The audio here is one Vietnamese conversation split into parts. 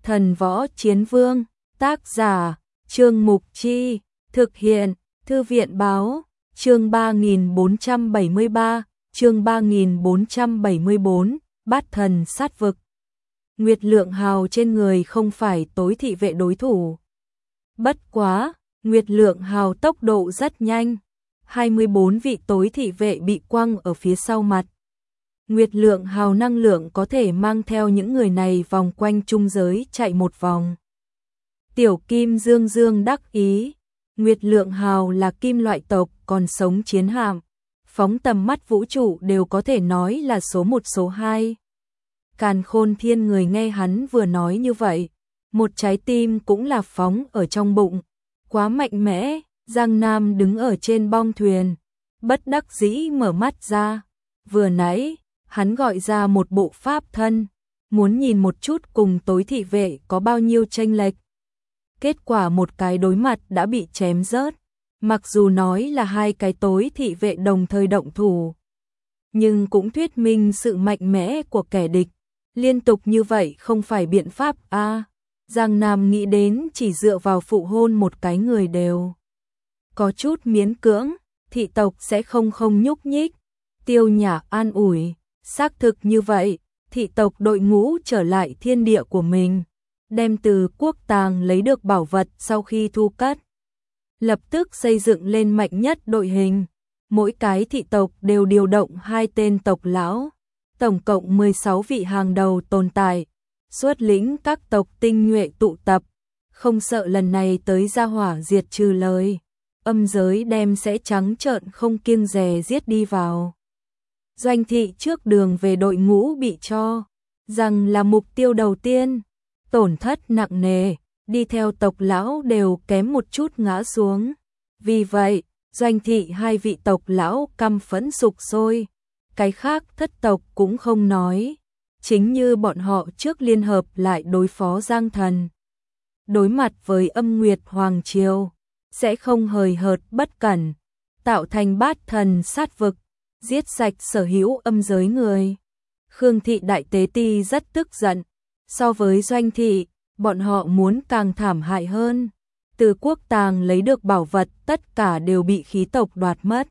Thần Võ Chiến Vương, tác giả, Trương Mục Chi, thực hiện, Thư viện Báo, chương 3473, chương 3474, Bát Thần Sát Vực. Nguyệt Lượng Hào trên người không phải tối thị vệ đối thủ. Bất quá, Nguyệt Lượng Hào tốc độ rất nhanh, 24 vị tối thị vệ bị quăng ở phía sau mặt. Nguyệt Lượng Hào năng lượng có thể mang theo những người này vòng quanh trung giới chạy một vòng. Tiểu Kim Dương Dương đắc ý, Nguyệt Lượng Hào là kim loại tộc còn sống chiến hạm, phóng tầm mắt vũ trụ đều có thể nói là số 1 số 2. Càn Khôn Thiên người nghe hắn vừa nói như vậy, một trái tim cũng là phóng ở trong bụng, quá mạnh mẽ. Giang Nam đứng ở trên bong thuyền, bất đắc dĩ mở mắt ra, vừa nãy hắn gọi ra một bộ pháp thân, muốn nhìn một chút cùng tối thị vệ có bao nhiêu chênh lệch. Kết quả một cái đối mặt đã bị chém rớt, mặc dù nói là hai cái tối thị vệ đồng thời động thủ, nhưng cũng thuyết minh sự mạnh mẽ của kẻ địch, liên tục như vậy không phải biện pháp a. Giang Nam nghĩ đến chỉ dựa vào phụ hôn một cái người đều có chút miễn cưỡng, thị tộc sẽ không nhúc nhích. Tiêu Nhã an ủi, xác thực như vậy, thị tộc đội ngũ trở lại thiên địa của mình, đem từ quốc tàng lấy được bảo vật sau khi thu cất, lập tức xây dựng lên mạnh nhất đội hình, mỗi cái thị tộc đều điều động 2 tên tộc lão, tổng cộng 16 vị hàng đầu tồn tại, xuất lĩnh các tộc tinh nhuệ tụ tập, không sợ lần này tới ra hỏa diệt trừ lời, âm giới đem sẽ trắng trợn không kiêng dè giết đi vào. Doanh thị trước đường về đội ngũ bị cho rằng là mục tiêu đầu tiên, tổn thất nặng nề, đi theo tộc lão đều kém một chút ngã xuống. Vì vậy, Doanh thị 2 vị tộc lão căm phẫn sục sôi, cái khác thất tộc cũng không nói, chính như bọn họ trước liên hợp lại đối phó Giang Thần. Đối mặt với Âm Nguyệt Hoàng Triều, sẽ không hời hợt bất cẩn, tạo thành bát thần sát vực, giết sạch sở hữu âm giới người. Khương thị đại tế ti rất tức giận, so với Doanh thị, bọn họ muốn càng thảm hại hơn. Từ quốc tàng lấy được bảo vật tất cả đều bị khí tộc đoạt mất.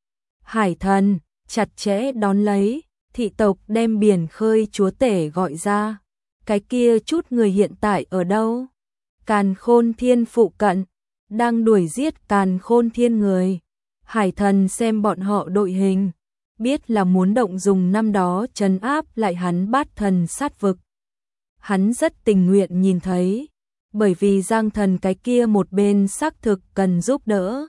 Hải Thần chặt chẽ đón lấy, thị tộc đem biển khơi chúa tể gọi ra. Cái kia chút người hiện tại ở đâu? Càn Khôn Thiên phụ cận, đang đuổi giết Càn Khôn Thiên người. Hải Thần xem bọn họ đội hình, biết là muốn động dùng năm đó trấn áp lại hắn bát thần sát vực. Hắn rất tình nguyện nhìn thấy, bởi vì Giang Thần cái kia một bên xác thực cần giúp đỡ.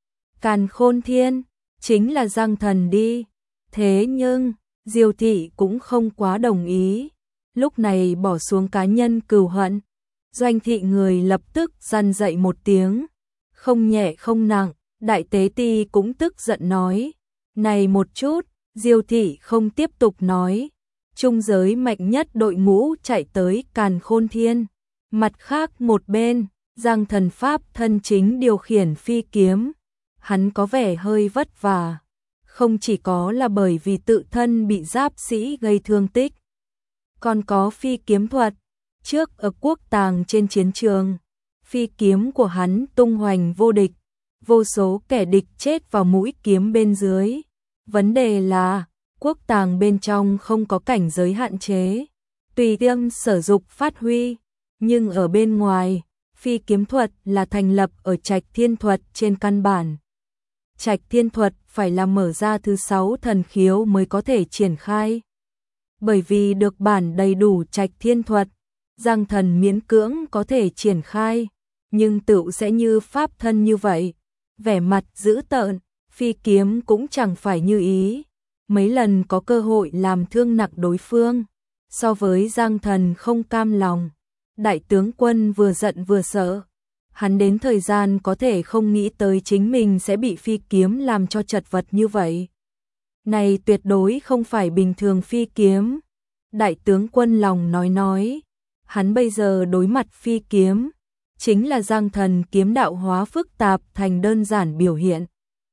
Càn Khôn Thiên chính là Giang Thần đi, thế nhưng Diêu thị cũng không quá đồng ý, lúc này bỏ xuống cá nhân cừu hận. Doanh thị người lập tức răn dậy một tiếng, không nhẹ không nặng, đại tế ti cũng tức giận nói, này một chút. Diêu thị không tiếp tục nói, trung giới mạnh nhất đội ngũ chạy tới Càn Khôn Thiên, mặt khác một bên, Giang Thần pháp thân chính điều khiển phi kiếm, hắn có vẻ hơi vất vả, không chỉ có là bởi vì tự thân bị giáp sĩ gây thương tích, còn có phi kiếm thuật. Trước ở quốc tàng trên chiến trường, phi kiếm của hắn tung hoành vô địch, vô số kẻ địch chết vào mũi kiếm bên dưới. Vấn đề là, quốc tàng bên trong không có cảnh giới hạn chế, tùy tiêm sử dụng phát huy, nhưng ở bên ngoài, phi kiếm thuật là thành lập ở Trạch Thiên thuật trên căn bản. Trạch Thiên thuật phải là mở ra thứ 6 thần khiếu mới có thể triển khai. Bởi vì được bản đầy đủ Trạch Thiên thuật, Giang Thần miễn cưỡng có thể triển khai, nhưng tựu sẽ như pháp thân như vậy, vẻ mặt dữ tợn, phi kiếm cũng chẳng phải như ý, mấy lần có cơ hội làm thương nặng đối phương. So với Giang Thần không cam lòng, đại tướng quân vừa giận vừa sợ, hắn đến thời gian có thể không nghĩ tới chính mình sẽ bị phi kiếm làm cho chật vật như vậy. Này tuyệt đối không phải bình thường phi kiếm. Đại tướng quân lòng nói, hắn bây giờ đối mặt phi kiếm, chính là Giang Thần kiếm đạo hóa phức tạp thành đơn giản biểu hiện.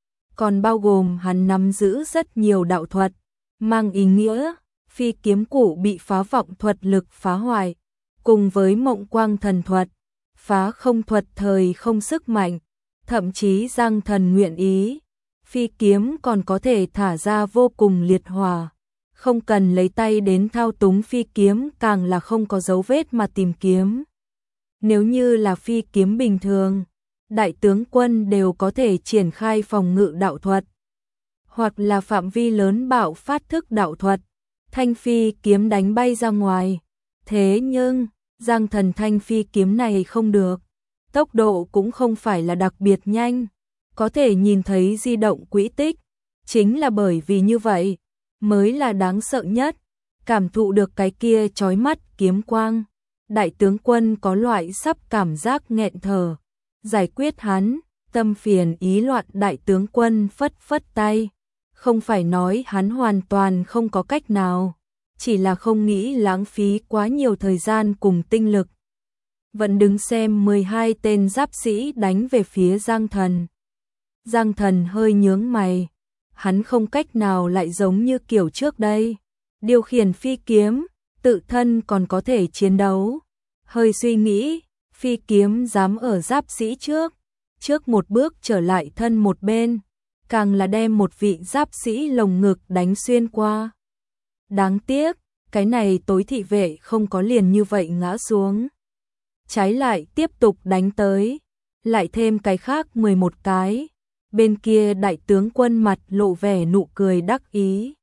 Còn bao gồm hắn nắm giữ rất nhiều đạo thuật, mang ý nghĩa, phi kiếm cũ bị phá vọng thuật lực phá hoại, cùng với mộng quang thần thuật, phá không thuật thời không sức mạnh, thậm chí Giang Thần nguyện ý, phi kiếm còn có thể thả ra vô cùng liệt hỏa, không cần lấy tay đến thao túng phi kiếm, càng là không có dấu vết mà tìm kiếm. Nếu như là phi kiếm bình thường, đại tướng quân đều có thể triển khai phòng ngự đạo thuật, hoặc là phạm vi lớn bạo phát thức đạo thuật, thanh phi kiếm đánh bay ra ngoài. Thế nhưng, Giang Thần thanh phi kiếm này không được, tốc độ cũng không phải là đặc biệt nhanh, có thể nhìn thấy di động quỹ tích, chính là bởi vì như vậy, mới là đáng sợ nhất, cảm thụ được cái kia chói mắt kiếm quang. Đại tướng quân có loại sắp cảm giác nghẹn thở, giải quyết hắn, tâm phiền ý loạn. Đại tướng quân phất phất tay, không phải nói hắn hoàn toàn không có cách nào, chỉ là không nghĩ lãng phí quá nhiều thời gian cùng tinh lực. Vẫn đứng xem 12 tên giáp sĩ đánh về phía Giang Thần. Giang Thần hơi nhướng mày, hắn không cách nào lại giống như kiểu trước đây, điều khiển phi kiếm, tự thân còn có thể chiến đấu. Hơi suy nghĩ, phi kiếm dám ở giáp sĩ trước một bước trở lại thân một bên, càng là đem một vị giáp sĩ lồng ngực đánh xuyên qua. Đáng tiếc, cái này tối thị vệ không có liền như vậy ngã xuống, trái lại tiếp tục đánh tới, lại thêm cái khác 11 cái. Bên kia đại tướng quân mặt lộ vẻ nụ cười đắc ý.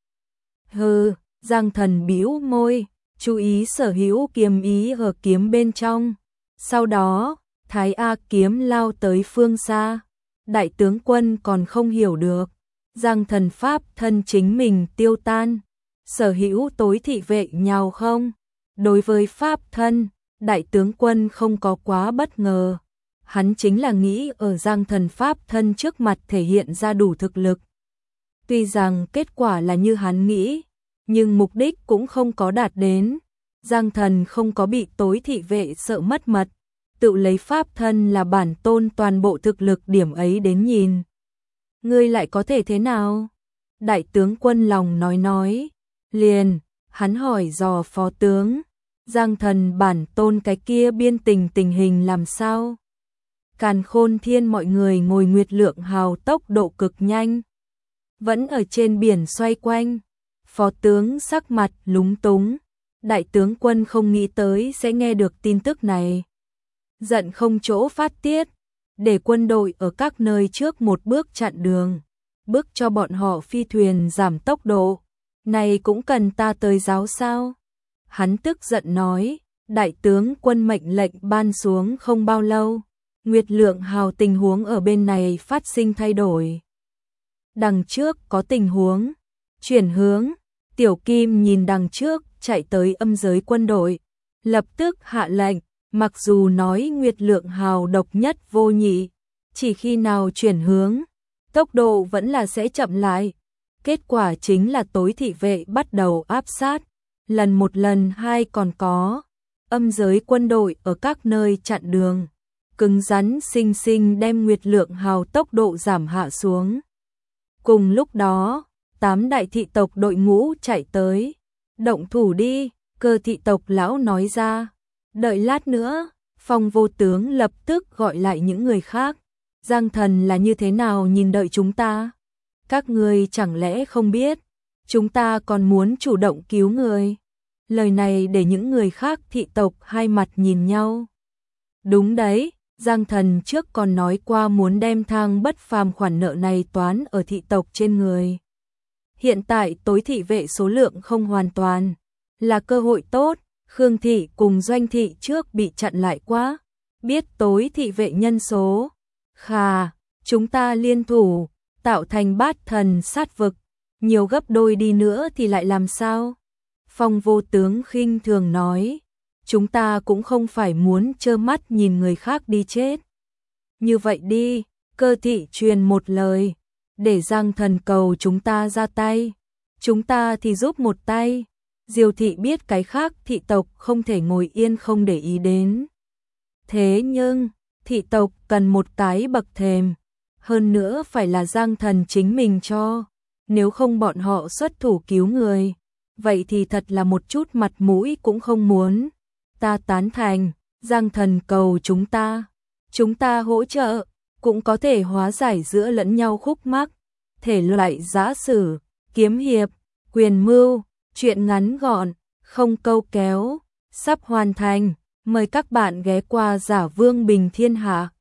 Hừ, Giang Thần bĩu môi, chú ý sở hữu kiếm ý ở kiếm bên trong. Sau đó, Thái A kiếm lao tới phương xa. Đại tướng quân còn không hiểu được, Giang Thần pháp thân chính mình tiêu tan, sở hữu tối thị vệ nhào không. Đối với pháp thân, đại tướng quân không có quá bất ngờ. Hắn chính là nghĩ ở Giang Thần pháp thân trước mặt thể hiện ra đủ thực lực. Tuy rằng kết quả là như hắn nghĩ, nhưng mục đích cũng không có đạt đến. Giang Thần không có bị tối thị vệ sợ mất mật, tự lấy pháp thân là bản tôn toàn bộ thực lực điểm ấy đến nhìn. Ngươi lại có thể thế nào? Đại tướng quân lòng nói. Liền, hắn hỏi dò phó tướng, Giang Thần bản tôn cái kia biên tình hình làm sao? Càn Khôn Thiên mọi người ngồi Nguyệt Lượng Hào tốc độ cực nhanh, vẫn ở trên biển xoay quanh. Phó tướng sắc mặt lúng túng, đại tướng quân không nghĩ tới sẽ nghe được tin tức này. Giận không chỗ phát tiết, để quân đội ở các nơi trước một bước chặn đường, bước cho bọn họ phi thuyền giảm tốc độ. Này cũng cần ta tới giáo sao? Hắn tức giận nói, đại tướng quân mệnh lệnh ban xuống không bao lâu, Nguyệt Lượng Hào tình huống ở bên này phát sinh thay đổi. Đằng trước có tình huống, chuyển hướng. Tiểu Kim nhìn đằng trước chạy tới âm giới quân đội, lập tức hạ lệnh, mặc dù nói Nguyệt Lượng Hào độc nhất vô nhị, chỉ khi nào chuyển hướng, tốc độ vẫn là sẽ chậm lại. Kết quả chính là tối thị vệ bắt đầu áp sát, lần một lần hai còn có âm giới quân đội ở các nơi chặn đường, cứng rắn xinh xinh đem Nguyệt Lượng Hào tốc độ giảm hạ xuống. Cùng lúc đó, 8 đại thị tộc đội ngũ chạy tới, động thủ đi, Cơ thị tộc lão nói ra. Đợi lát nữa, Phong Vô Tướng lập tức gọi lại những người khác. Giang Thần là như thế nào nhìn đợi chúng ta? Các ngươi chẳng lẽ không biết, chúng ta còn muốn chủ động cứu người? Lời này để những người khác thị tộc hai mặt nhìn nhau. Đúng đấy, Giang Thần trước còn nói qua muốn đem thang bất phàm khoản nợ này toán ở thị tộc trên người. Hiện tại tối thị vệ số lượng không hoàn toàn, là cơ hội tốt. Khương thị cùng Doanh thị trước bị chặn lại quá, biết tối thị vệ nhân số. Khà, chúng ta liên thủ, tạo thành bát thần sát vực, nhiều gấp đôi đi nữa thì lại làm sao? Phong Vô Tướng khinh thường nói, chúng ta cũng không phải muốn trơ mắt nhìn người khác đi chết. Như vậy đi, Cơ thị truyền một lời, để Giang Thần cầu chúng ta ra tay, chúng ta thì giúp một tay. Diêu thị biết cái khác thị tộc không thể ngồi yên không để ý đến. Thế nhưng, thị tộc cần một cái bậc thềm, hơn nữa phải là Giang Thần chính mình cho, nếu không bọn họ xuất thủ cứu người, vậy thì thật là một chút mặt mũi cũng không muốn. Ta tán thành, Giang Thần cầu chúng ta hỗ trợ, cũng có thể hóa giải giữa lẫn nhau khúc mắc, thể loại giã sử, kiếm hiệp, quyền mưu, truyện ngắn gọn, không câu kéo, sắp hoàn thành, mời các bạn ghé qua Giả Vương Bình Thiên Hạ.